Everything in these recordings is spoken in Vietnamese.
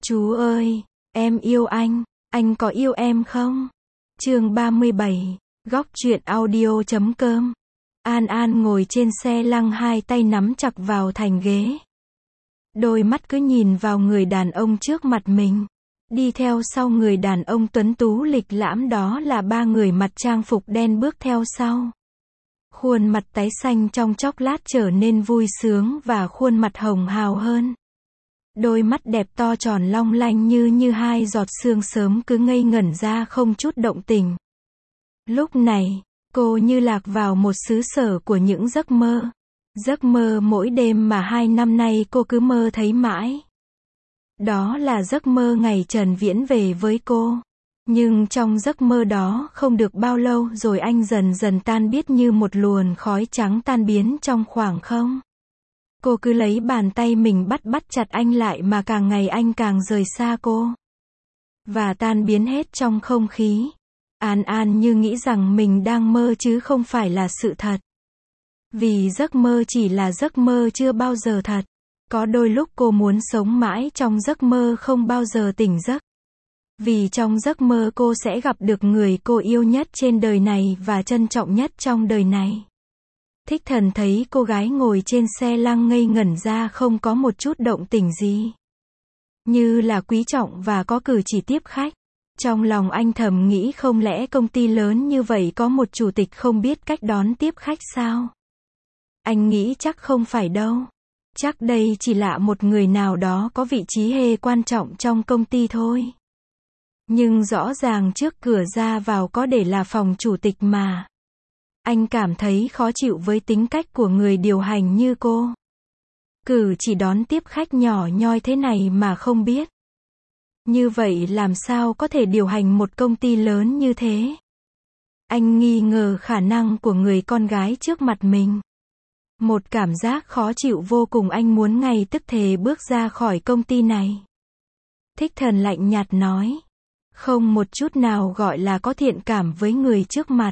Chú ơi, em yêu anh có yêu em không? Chương 37, góc truyện audio.com. An An ngồi trên xe lăn, hai tay nắm chặt vào thành ghế. Đôi mắt cứ nhìn vào người đàn ông trước mặt mình. Đi theo sau người đàn ông tuấn tú lịch lãm đó là ba người mặc trang phục đen bước theo sau. Khuôn mặt tái xanh trong chốc lát trở nên vui sướng và khuôn mặt hồng hào hơn. Đôi mắt đẹp to tròn long lanh như hai giọt sương sớm cứ ngây ngẩn ra không chút động tình. Lúc này, cô như lạc vào một xứ sở của những giấc mơ. Giấc mơ mỗi đêm mà 2 năm nay cô cứ mơ thấy mãi. Đó là giấc mơ ngày Trần Viễn về với cô. Nhưng trong giấc mơ đó không được bao lâu rồi anh dần dần tan biết như một luồn khói trắng tan biến trong khoảng không. Cô cứ lấy bàn tay mình bắt chặt anh lại mà càng ngày anh càng rời xa cô. Và tan biến hết trong không khí. An An như nghĩ rằng mình đang mơ chứ không phải là sự thật. Vì giấc mơ chỉ là giấc mơ chưa bao giờ thật. Có đôi lúc cô muốn sống mãi trong giấc mơ không bao giờ tỉnh giấc. Vì trong giấc mơ cô sẽ gặp được người cô yêu nhất trên đời này và trân trọng nhất trong đời này. Thích Thần thấy cô gái ngồi trên xe lăn ngây ngẩn ra không có một chút động tĩnh gì. Như là quý trọng và có cử chỉ tiếp khách. Trong lòng anh thầm nghĩ không lẽ công ty lớn như vậy có một chủ tịch không biết cách đón tiếp khách sao? Anh nghĩ chắc không phải đâu. Chắc đây chỉ là một người nào đó có vị trí hê quan trọng trong công ty thôi. Nhưng rõ ràng trước cửa ra vào có để là phòng chủ tịch mà. Anh cảm thấy khó chịu với tính cách của người điều hành như cô. Cử chỉ đón tiếp khách nhỏ nhoi thế này mà không biết. Như vậy làm sao có thể điều hành một công ty lớn như thế? Anh nghi ngờ khả năng của người con gái trước mặt mình. Một cảm giác khó chịu vô cùng, anh muốn ngay tức thì bước ra khỏi công ty này. Thích Thần lạnh nhạt nói. Không một chút nào gọi là có thiện cảm với người trước mặt.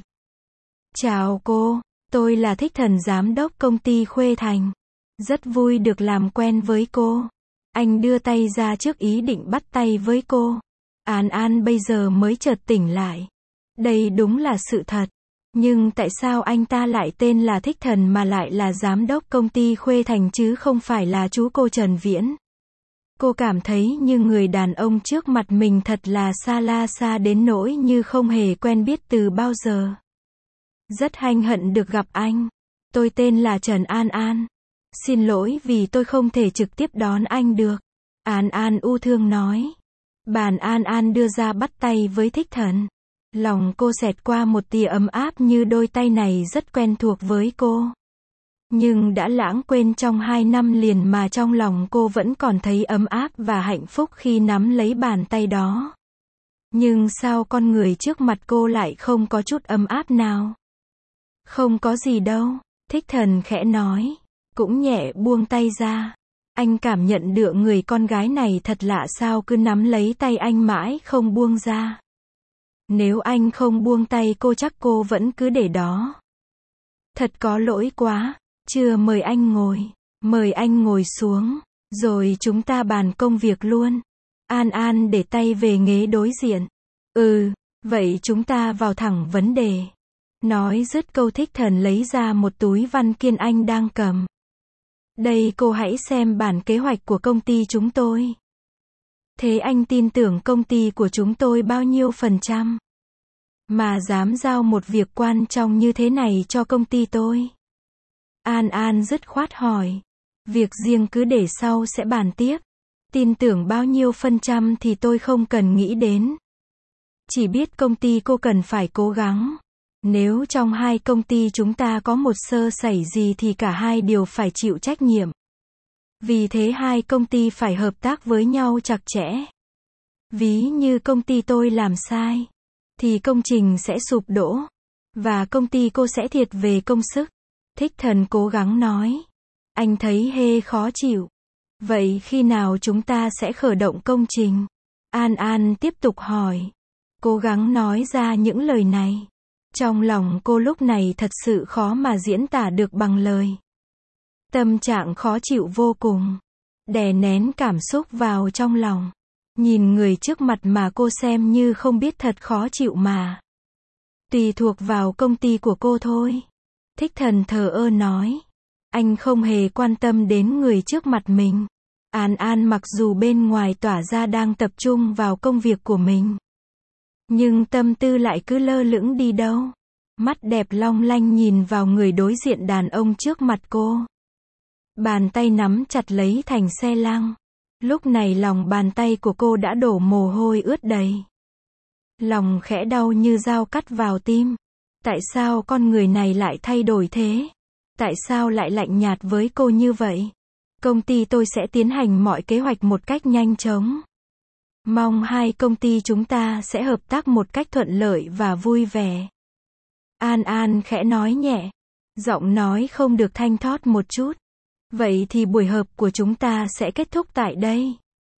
Chào cô, tôi là Thích Thần, giám đốc công ty Khuê Thành. Rất vui được làm quen với cô. Anh đưa tay ra trước ý định bắt tay với cô. An An bây giờ mới chợt tỉnh lại. Đây đúng là sự thật. Nhưng tại sao anh ta lại tên là Thích Thần mà lại là giám đốc công ty Khuê Thành chứ không phải là chú cô Trần Viễn? Cô cảm thấy như người đàn ông trước mặt mình thật là xa đến nỗi như không hề quen biết từ bao giờ. Rất hân hạnh được gặp anh. Tôi tên là Trần An An. Xin lỗi vì tôi không thể trực tiếp đón anh được. An An u thương nói. Bàn An An đưa ra bắt tay với Thích Thần. Lòng cô xẹt qua một tia ấm áp như đôi tay này rất quen thuộc với cô. Nhưng đã lãng quên trong 2 năm liền mà trong lòng cô vẫn còn thấy ấm áp và hạnh phúc khi nắm lấy bàn tay đó. Nhưng sao con người trước mặt cô lại không có chút ấm áp nào? Không có gì đâu, Thích Thần khẽ nói. Cũng nhẹ buông tay ra. Anh cảm nhận được người con gái này thật lạ, sao cứ nắm lấy tay anh mãi không buông ra. Nếu anh không buông tay cô chắc cô vẫn cứ để đó. Thật có lỗi quá. Chưa mời anh ngồi. Mời anh ngồi xuống. Rồi chúng ta bàn công việc luôn. An An để tay về ghế đối diện. Vậy chúng ta vào thẳng vấn đề. Nói dứt câu Thích Thần lấy ra một túi văn kiện anh đang cầm. Đây cô hãy xem bản kế hoạch của công ty chúng tôi. Thế anh tin tưởng công ty của chúng tôi bao nhiêu %? Mà dám giao một việc quan trọng như thế này cho công ty tôi? An An dứt khoát hỏi. Việc riêng cứ để sau sẽ bàn tiếp. Tin tưởng bao nhiêu % thì tôi không cần nghĩ đến. Chỉ biết công ty cô cần phải cố gắng. Nếu trong 2 công ty chúng ta có một sơ sẩy gì thì cả hai đều phải chịu trách nhiệm. Vì thế 2 công ty phải hợp tác với nhau chặt chẽ. Ví như công ty tôi làm sai, thì công trình sẽ sụp đổ. Và công ty cô sẽ thiệt về công sức. Thích Thần cố gắng nói. Anh thấy khó chịu. Vậy khi nào chúng ta sẽ khởi động công trình? An An tiếp tục hỏi. Cố gắng nói ra những lời này. Trong lòng cô lúc này thật sự khó mà diễn tả được bằng lời. Tâm trạng khó chịu vô cùng. Đè nén cảm xúc vào trong lòng. Nhìn người trước mặt mà cô xem như không biết thật khó chịu mà. Tùy thuộc vào công ty của cô thôi. Thích Thần thờ ơ nói. Anh không hề quan tâm đến người trước mặt mình. An An mặc dù bên ngoài tỏa ra đang tập trung vào công việc của mình, nhưng tâm tư lại cứ lơ lửng đi đâu. Mắt đẹp long lanh nhìn vào người đối diện đàn ông trước mặt cô. Bàn tay nắm chặt lấy thành xe lăng. Lúc này lòng bàn tay của cô đã đổ mồ hôi ướt đầy. Lòng khẽ đau như dao cắt vào tim. Tại sao con người này lại thay đổi thế? Tại sao lại lạnh nhạt với cô như vậy? Công ty tôi sẽ tiến hành mọi kế hoạch một cách nhanh chóng. Mong hai công ty chúng ta sẽ hợp tác một cách thuận lợi và vui vẻ. An An khẽ nói nhẹ. Giọng nói không được thanh thót một chút. Vậy thì buổi họp của chúng ta sẽ kết thúc tại đây.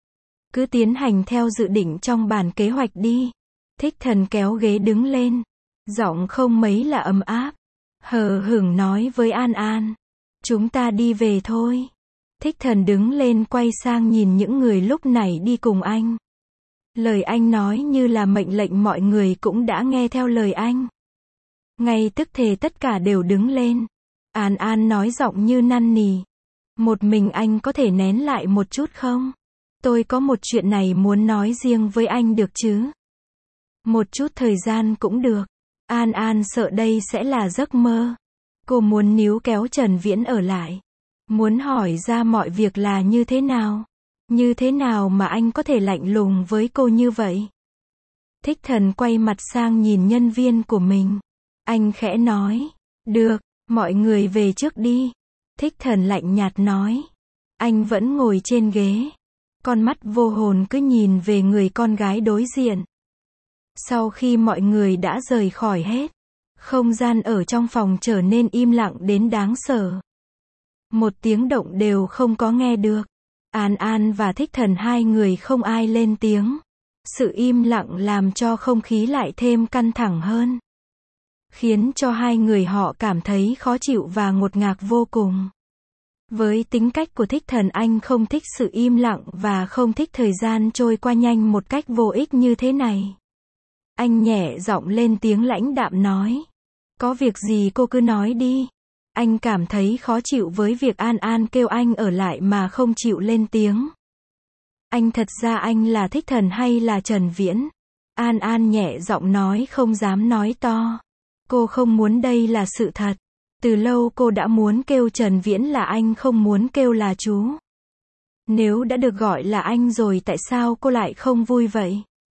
Cứ tiến hành theo dự định trong bản kế hoạch đi. Thích Thần kéo ghế đứng lên. Giọng không mấy là ấm áp. Hờ hững nói với An An. Chúng ta đi về thôi. Thích Thần đứng lên quay sang nhìn những người lúc này đi cùng anh. Lời anh nói như là mệnh lệnh, mọi người cũng đã nghe theo lời anh. Ngay tức thì tất cả đều đứng lên. An An nói giọng như năn nỉ. Một mình anh có thể nén lại một chút không? Tôi có một chuyện này muốn nói riêng với anh được chứ? Một chút thời gian cũng được. An An sợ đây sẽ là giấc mơ. Cô muốn níu kéo Trần Viễn ở lại. Muốn hỏi ra mọi việc là như thế nào. Như thế nào mà anh có thể lạnh lùng với cô như vậy? Thích Thần quay mặt sang nhìn nhân viên của mình. Anh khẽ nói. Được, mọi người về trước đi. Thích Thần lạnh nhạt nói. Anh vẫn ngồi trên ghế. Con mắt vô hồn cứ nhìn về người con gái đối diện. Sau khi mọi người đã rời khỏi hết, không gian ở trong phòng trở nên im lặng đến đáng sợ. Một tiếng động đều không có nghe được. An An và Thích Thần hai người không ai lên tiếng. Sự im lặng làm cho không khí lại thêm căng thẳng hơn. Khiến cho hai người họ cảm thấy khó chịu và ngột ngạt vô cùng. Với tính cách của Thích Thần, anh không thích sự im lặng và không thích thời gian trôi qua nhanh một cách vô ích như thế này. Anh nhẹ giọng lên tiếng lãnh đạm nói. Có việc gì cô cứ nói đi. Anh cảm thấy khó chịu với việc An An kêu anh ở lại mà không chịu lên tiếng. Anh thật ra anh là Thích Thần hay là Trần Viễn? An An nhẹ giọng nói, không dám nói to. Cô không muốn, đây là sự thật. Từ lâu cô đã muốn kêu Trần Viễn là anh, không muốn kêu là chú. Nếu đã được gọi là anh rồi tại sao cô lại không vui vậy?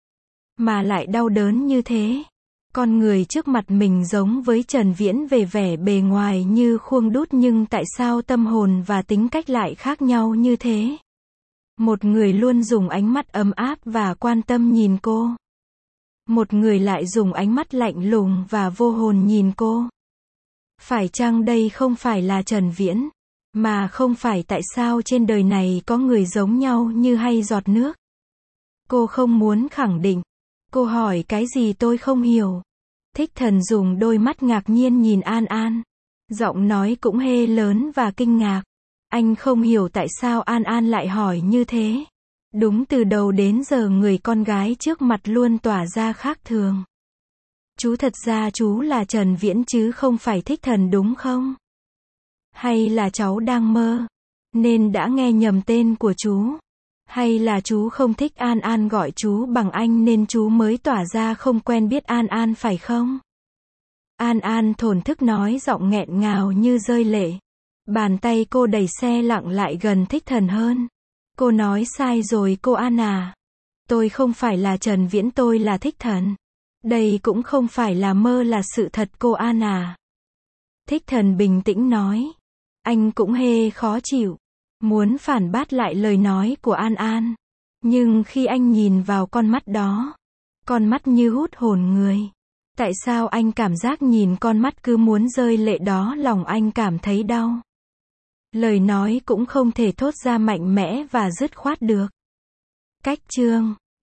Mà lại đau đớn như thế. Con người trước mặt mình giống với Trần Viễn về vẻ bề ngoài như khuôn đúc, nhưng tại sao tâm hồn và tính cách lại khác nhau như thế? Một người luôn dùng ánh mắt ấm áp và quan tâm nhìn cô. Một người lại dùng ánh mắt lạnh lùng và vô hồn nhìn cô. Phải chăng đây không phải là Trần Viễn? Mà không phải, tại sao trên đời này có người giống nhau như hay giọt nước? Cô không muốn khẳng định. Cô hỏi cái gì tôi không hiểu. Thích Thần dùng đôi mắt ngạc nhiên nhìn An An. Giọng nói cũng hơi lớn và kinh ngạc. Anh không hiểu tại sao An An lại hỏi như thế. Đúng từ đầu đến giờ người con gái trước mặt luôn tỏa ra khác thường. Chú, thật ra chú là Trần Viễn chứ không phải Thích Thần đúng không? Hay là cháu đang mơ, nên đã nghe nhầm tên của chú? Hay là chú không thích An An gọi chú bằng anh nên chú mới tỏa ra không quen biết An An phải không? An An thổn thức nói, giọng nghẹn ngào như rơi lệ. Bàn tay cô đẩy xe lặng lại gần Thích Thần hơn. Cô nói sai rồi cô An à. Tôi không phải là Trần Viễn, tôi là Thích Thần. Đây cũng không phải là mơ, là sự thật cô An à. Thích Thần bình tĩnh nói. Anh cũng hê khó chịu. Muốn phản bác lại lời nói của An An. Nhưng khi anh nhìn vào con mắt đó, con mắt như hút hồn người. Tại sao anh cảm giác nhìn con mắt cứ muốn rơi lệ đó, lòng anh cảm thấy đau. Lời nói cũng không thể thốt ra mạnh mẽ và dứt khoát được. Cách chương